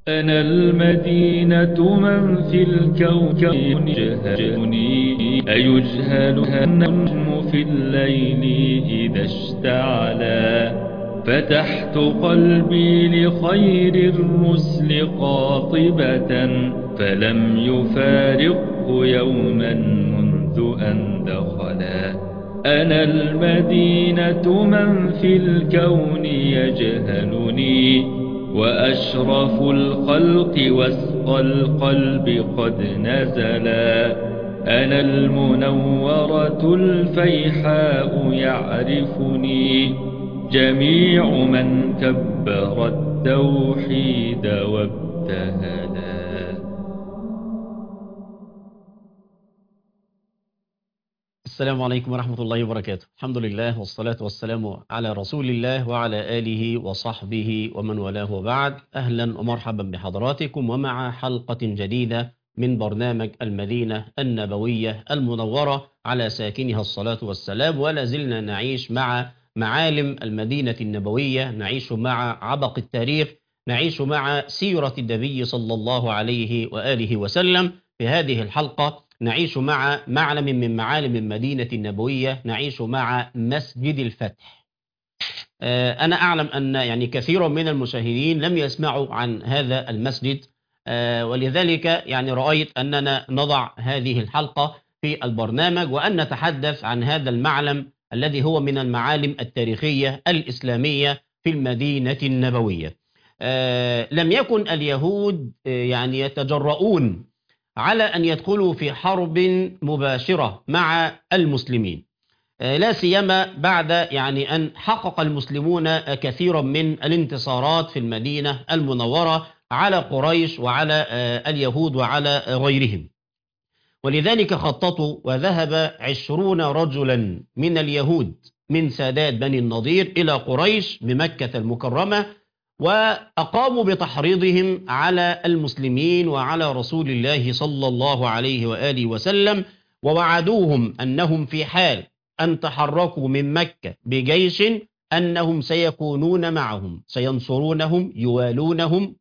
أنا المدينة من في الكون يجهلني، أيجهلها النجم في الليل إذا اشتعلا. فتحت قلبي لخير الرسل قاطبة، فلم يفارقه يوما منذ أن دخلا. أنا المدينة من في الكون يجهلني، وأشرف الخلق واسقى القلب قد نزلا. أنا المنورة الفيحاء يعرفني، جميع من كبر التوحيد وابتهلا. السلام عليكم ورحمة الله وبركاته. الحمد لله والصلاة والسلام على رسول الله وعلى آله وصحبه ومن والاه، وبعد. أهلا ومرحبا بحضراتكم ومع حلقة جديدة من برنامج المدينة النبوية المنورة على ساكنها الصلاة والسلام. ولا زلنا نعيش مع معالم المدينة النبوية، نعيش مع عبق التاريخ، نعيش مع سيرة النبي صلى الله عليه وآله وسلم. في هذه الحلقة نعيش مع معلم من معالم المدينة النبوية، نعيش مع مسجد الفتح. أنا أعلم أن كثير من المشاهدين لم يسمعوا عن هذا المسجد، ولذلك رأيت أننا نضع هذه الحلقة في البرنامج وأن نتحدث عن هذا المعلم الذي هو من المعالم التاريخية الإسلامية في المدينة النبوية. لم يكن اليهود يتجرؤون على أن يدخلوا في حرب مباشرة مع المسلمين، لا سيما بعد أن حقق المسلمون كثيرا من الانتصارات في المدينة المنورة على قريش وعلى اليهود وعلى غيرهم. ولذلك خططوا وذهب 20 رجلا من اليهود من سادات بني النضير إلى قريش بمكة المكرمة، وأقاموا بتحريضهم على المسلمين وعلى رسول الله صلى الله عليه وآله وسلم، ووعدوهم أنهم في حال أن تحركوا من مكة بجيش أنهم سيكونون معهم، سينصرونهم، يوالونهم.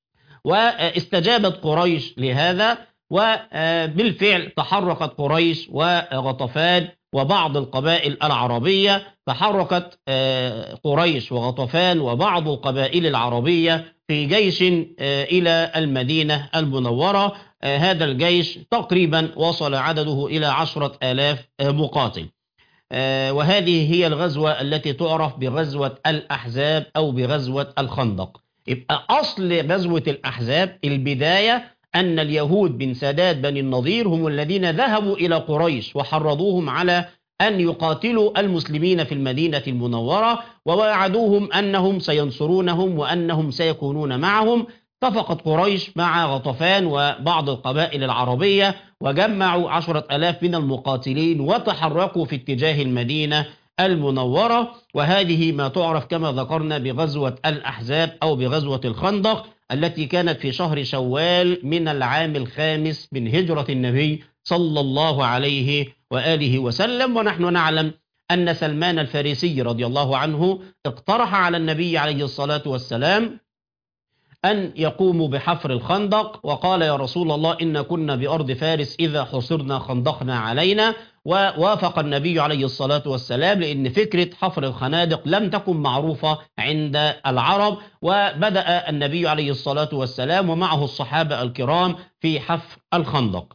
واستجابت قريش لهذا، وبالفعل تحركت قريش وغطفان وبعض القبائل العربية. تحركت قريش وغطفان وبعض القبائل العربية في جيش إلى المدينة المنورة. هذا الجيش تقريبا وصل عدده إلى 10,000 مقاتل. وهذه هي الغزوة التي تعرف بغزوة الأحزاب أو بغزوة الخندق. يبقى أصل غزوة الأحزاب البداية أن اليهود بن سادات بني النضير هم الذين ذهبوا إلى قريش وحرضوهم على أن يقاتلوا المسلمين في المدينة المنورة، ووعدوهم أنهم سينصرونهم وأنهم سيكونون معهم. اتفقت قريش مع غطفان وبعض القبائل العربية وجمعوا 10,000 من المقاتلين وتحركوا في اتجاه المدينة المنورة. وهذه ما تعرف كما ذكرنا بغزوة الأحزاب أو بغزوة الخندق، التي كانت في شهر شوال من العام الخامس من هجرة النبي صلى الله عليه وآله وسلم. ونحن نعلم أن سلمان الفارسي رضي الله عنه اقترح على النبي عليه الصلاة والسلام أن يقوموا بحفر الخندق، وقال: يا رسول الله، إن كنا بأرض فارس إذا حصرنا خندقنا علينا. ووافق النبي عليه الصلاة والسلام، لأن فكرة حفر الخنادق لم تكن معروفة عند العرب. وبدأ النبي عليه الصلاة والسلام ومعه الصحابة الكرام في حفر الخندق.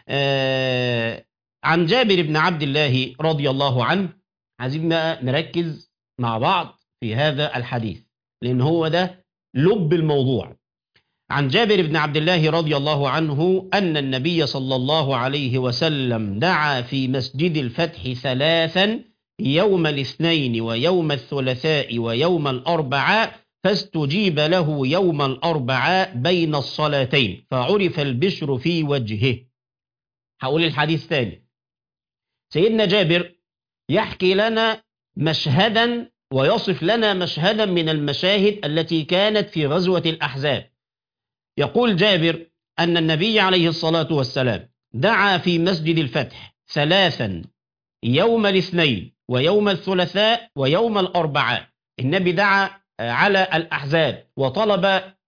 عن جابر بن عبد الله رضي الله عنه، عايزين نركز مع بعض في هذا الحديث لأن هو ده لب الموضوع. عن جابر بن عبد الله رضي الله عنه أن النبي صلى الله عليه وسلم دعا في مسجد الفتح 3: يوم الاثنين ويوم الثلاثاء ويوم الأربعاء، فاستجيب له يوم الأربعاء بين الصلاتين، فعرف البشر في وجهه. هقول الحديث ثاني. سيدنا جابر يحكي لنا مشهدا ويصف لنا مشهدا من المشاهد التي كانت في غزوة الأحزاب. يقول جابر أن النبي عليه الصلاة والسلام دعا في مسجد الفتح 3: يوم الاثنين ويوم الثلاثاء ويوم الأربعاء. النبي دعا على الأحزاب وطلب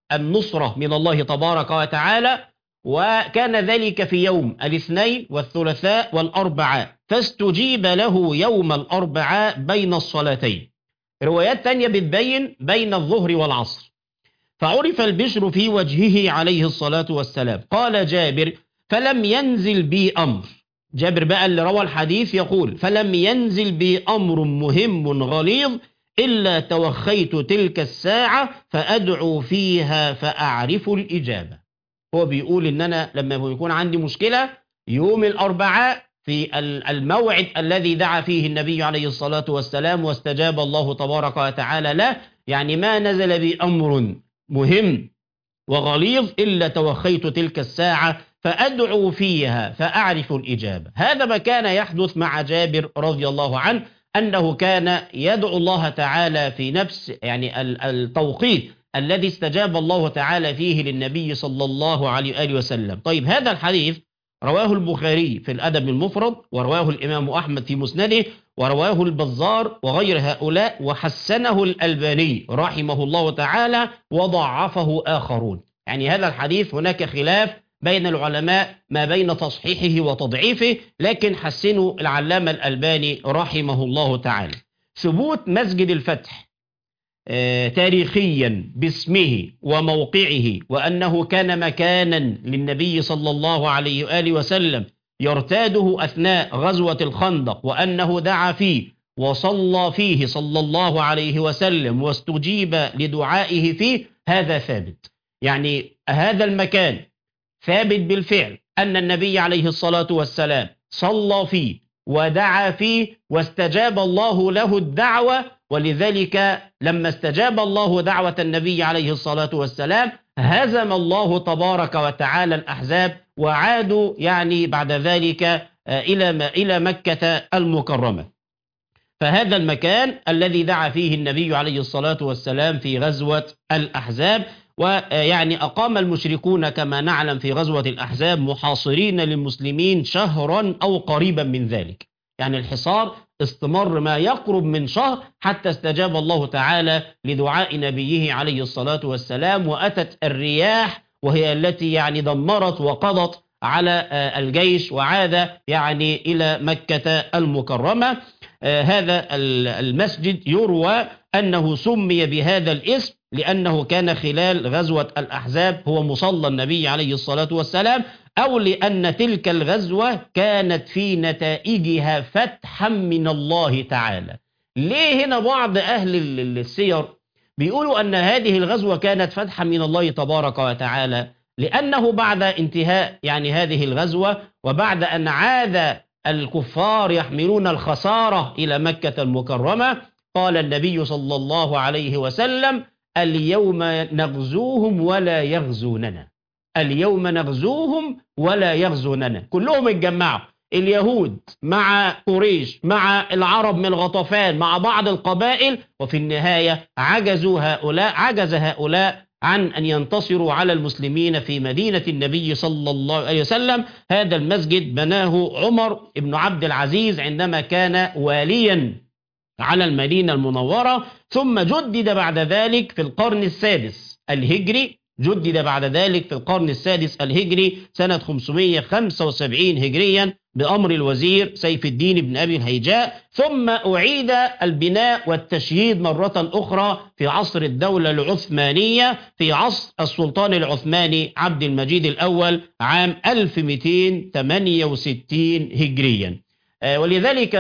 النصرة من الله تبارك وتعالى، وكان ذلك في يوم الاثنين والثلاثاء والأربعاء، فاستجيب له يوم الأربعاء بين الصلاتين. روايات تانية بتبين بين الظهر والعصر. فعرف البشر في وجهه عليه الصلاة والسلام. قال جابر: فلم ينزل بي أمر. جابر بقى اللي روى الحديث يقول: فلم ينزل بي أمر مهم غليظ إلا توخيت تلك الساعة فأدعو فيها فأعرف الإجابة. هو بيقول إن أنا لما يكون عندي مشكلة يوم الأربعاء في الموعد الذي دعا فيه النبي عليه الصلاة والسلام واستجاب الله تبارك وتعالى له، يعني ما نزل بي أمر مهم وغليظ إلا توخيت تلك الساعة فأدعو فيها فأعرف الإجابة. هذا ما كان يحدث مع جابر رضي الله عنه، أنه كان يدعو الله تعالى في نفس يعني التوقيت الذي استجاب الله تعالى فيه للنبي صلى الله عليه وآله وسلم. طيب، هذا الحديث رواه البخاري في الأدب المفرد، ورواه الإمام أحمد في مسنده، ورواه البزار وغير هؤلاء، وحسنه الألباني رحمه الله تعالى وضعفه آخرون. يعني هذا الحديث هناك خلاف بين العلماء ما بين تصحيحه وتضعيفه، لكن حسنه العلامة الألباني رحمه الله تعالى. ثبوت مسجد الفتح تاريخيا باسمه وموقعه، وأنه كان مكانا للنبي صلى الله عليه وآله وسلم يرتاده أثناء غزوة الخندق، وأنه دعا فيه وصلى فيه صلى الله عليه وسلم واستجيب لدعائه فيه، هذا ثابت. يعني هذا المكان ثابت بالفعل أن النبي عليه الصلاة والسلام صلى فيه ودعا فيه واستجاب الله له الدعوة، ولذلك لما استجاب الله دعوة النبي عليه الصلاة والسلام هزم الله تبارك وتعالى الأحزاب، وعادوا يعني بعد ذلك إلى مكة المكرمة. فهذا المكان الذي دعا فيه النبي عليه الصلاة والسلام في غزوة الأحزاب، ويعني أقام المشركون كما نعلم في غزوة الأحزاب محاصرين للمسلمين شهرا أو قريبا من ذلك. يعني الحصار استمر ما يقرب من شهر حتى استجاب الله تعالى لدعاء نبيه عليه الصلاة والسلام، وأتت الرياح وهي التي يعني دمرت وقضت على الجيش، وعاد يعني إلى مكة المكرمة. هذا المسجد يروى أنه سمي بهذا الاسم لأنه كان خلال غزوة الأحزاب هو مصلى النبي عليه الصلاة والسلام، أو لأن تلك الغزوة كانت في نتائجها فتحا من الله تعالى. ليه هنا بعض أهل السير بيقولوا أن هذه الغزوة كانت فتحا من الله تبارك وتعالى؟ لأنه بعد انتهاء يعني هذه الغزوة، وبعد أن عاد الكفار يحملون الخسارة إلى مكة المكرمة، قال النبي صلى الله عليه وسلم: اليوم نغزوهم ولا يغزوننا. اليوم نغزوهم ولا يغزوننا. كلهم اتجمعوا، اليهود مع قريش مع العرب من غطفان مع بعض القبائل، وفي النهاية عجز هؤلاء عن أن ينتصروا على المسلمين في مدينة النبي صلى الله عليه وسلم. هذا المسجد بناه عمر بن عبد العزيز عندما كان واليا على المدينة المنورة، ثم جدد بعد ذلك في القرن السادس الهجري، سنة 575 هجريا بأمر الوزير سيف الدين بن أبي الهيجاء، ثم أعيد البناء والتشييد مرة أخرى في عصر الدولة العثمانية في عصر السلطان العثماني عبد المجيد الأول عام 1268 هجريا. ولذلك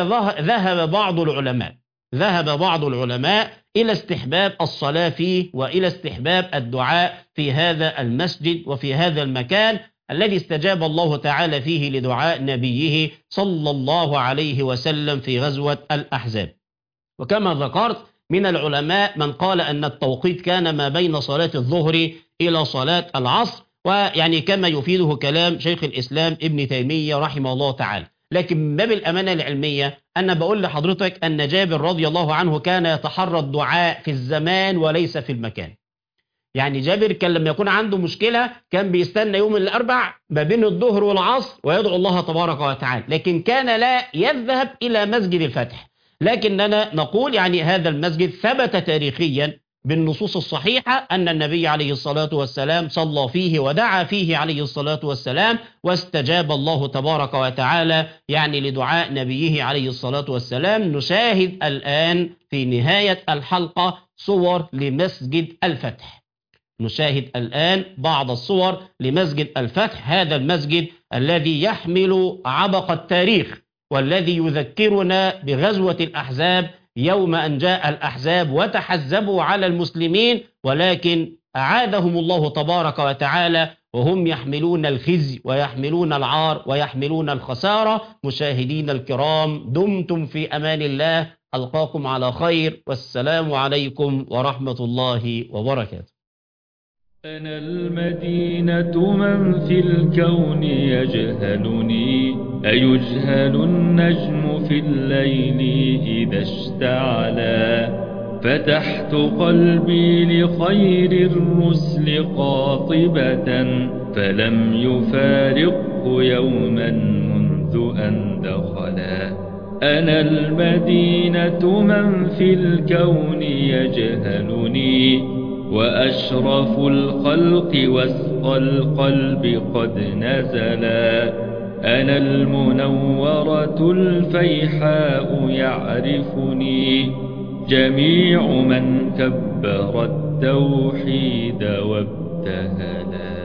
ذهب بعض العلماء إلى استحباب الصلاة فيه وإلى استحباب الدعاء في هذا المسجد وفي هذا المكان الذي استجاب الله تعالى فيه لدعاء نبيه صلى الله عليه وسلم في غزوة الأحزاب. وكما ذكرت من العلماء من قال أن التوقيت كان ما بين صلاة الظهر إلى صلاة العصر، ويعني كما يفيده كلام شيخ الإسلام ابن تيمية رحمه الله تعالى. لكن من باب الأمانة العلمية أنا بقول لحضرتك أن جابر رضي الله عنه كان يتحرى الدعاء في الزمان وليس في المكان. يعني جابر كان لما يكون عنده مشكلة كان بيستنى يوم الأربع ما بين الظهر والعصر ويدعو الله تبارك وتعالى، لكن كان لا يذهب إلى مسجد الفتح. لكننا نقول يعني هذا المسجد ثبت تاريخيا بالنصوص الصحيحة أن النبي عليه الصلاة والسلام صلى فيه ودعا فيه عليه الصلاة والسلام، واستجاب الله تبارك وتعالى يعني لدعاء نبيه عليه الصلاة والسلام. نشاهد الآن في نهاية الحلقة صور لمسجد الفتح. نشاهد الآن بعض الصور لمسجد الفتح، هذا المسجد الذي يحمل عبق التاريخ والذي يذكرنا بغزوة الأحزاب، يوم أن جاء الأحزاب وتحزبوا على المسلمين، ولكن أعادهم الله تبارك وتعالى وهم يحملون الخزي ويحملون العار ويحملون الخسارة. مشاهدين الكرام، دمتم في أمان الله، ألقاكم على خير، والسلام عليكم ورحمة الله وبركاته. أنا المدينة من في الكون يجهلني، أيجهل النجم في الليل إذا اشتعلا؟ فتحت قلبي لخير الرسل قاطبة، فلم يفارقه يوما منذ أن دخلا. أنا المدينة من في الكون يجهلني، وأشرف الخلق وسقى القلب قد نزلا. أنا المنورة الفيحاء يعرفني، جميع من كبر التوحيد وابتهلا.